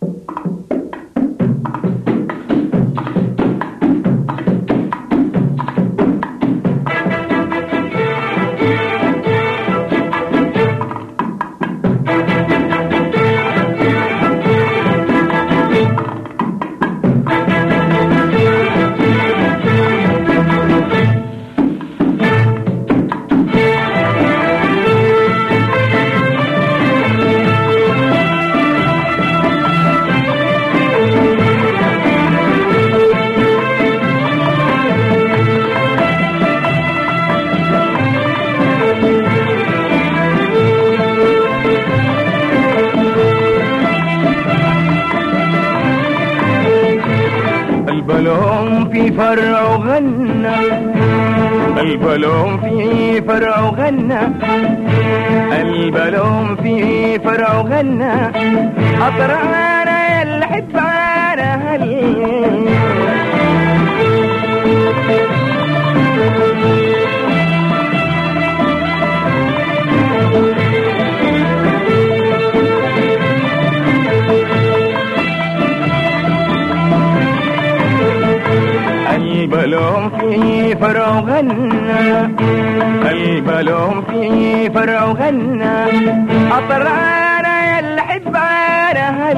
البلوم في فرع غنى، البلوم في فرع غنى، البلوم في فرع غنى، أطرانا الحبانة البلوم في فرع غنى، البلوم في فرع غنى، أطرانا الحبانة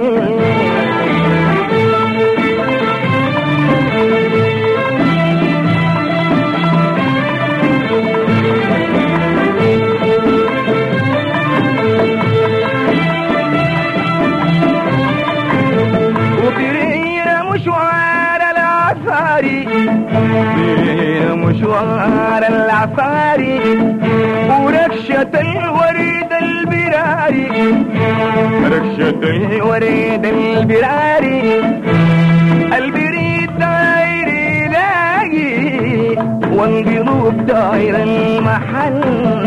وبرينا مشوار العفاري، بين مشوار العفاري وركشة الوريد البراري، ركشة الوريد البراري، البريد داير يلاقي والقلوب داير المحل.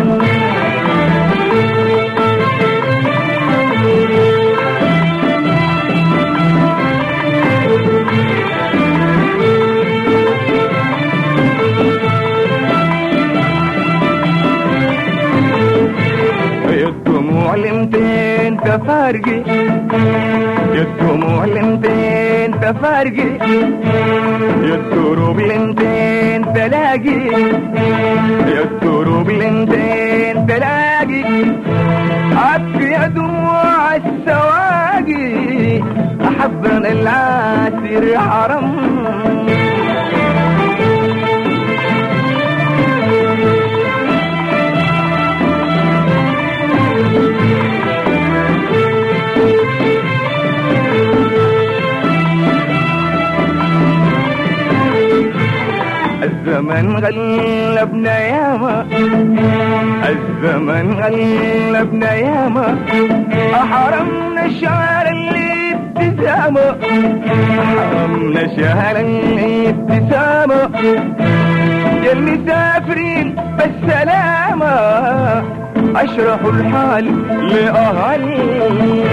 الدموع لمتين تفارقي، الدموع لمتين تفارقي، الدروب لمتين تلاقي، الدروب لمتين تلاقي، عبي دموع السواقي، أحبنا العاسر حرم. الزمن غلبنا ياما، الزمن غلبنا ياما، حرمنا الشعر الابتسامة، حرمنا الشعر الابتسامة، يا المسافرين بالسلامة، أشرحوا الحال لأهالينا.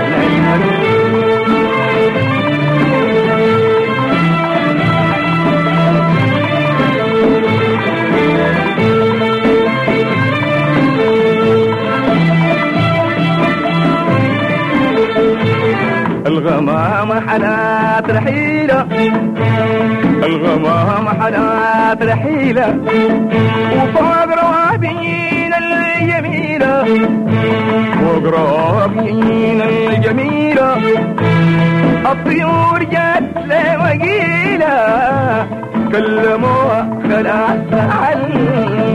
الغمام حنات رحيلة، الغمام حنات رحيلة، وفوق روابين الجميلة، فوق روابين الجميلة، الطيور جات لوقيلة، كلموها خلاص حل.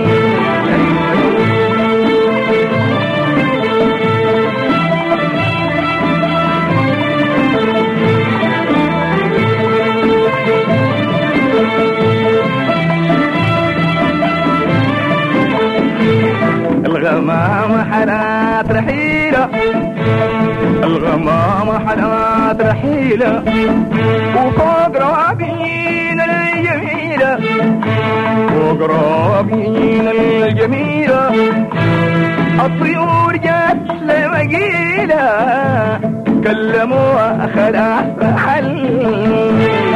الغمام حنات رحيلة، الغمام حنات رحيلة، وفوق روابين الجميلة، فوق روابين الجميلة، الطيور جات لمقيلة، كلموها خلاص حل.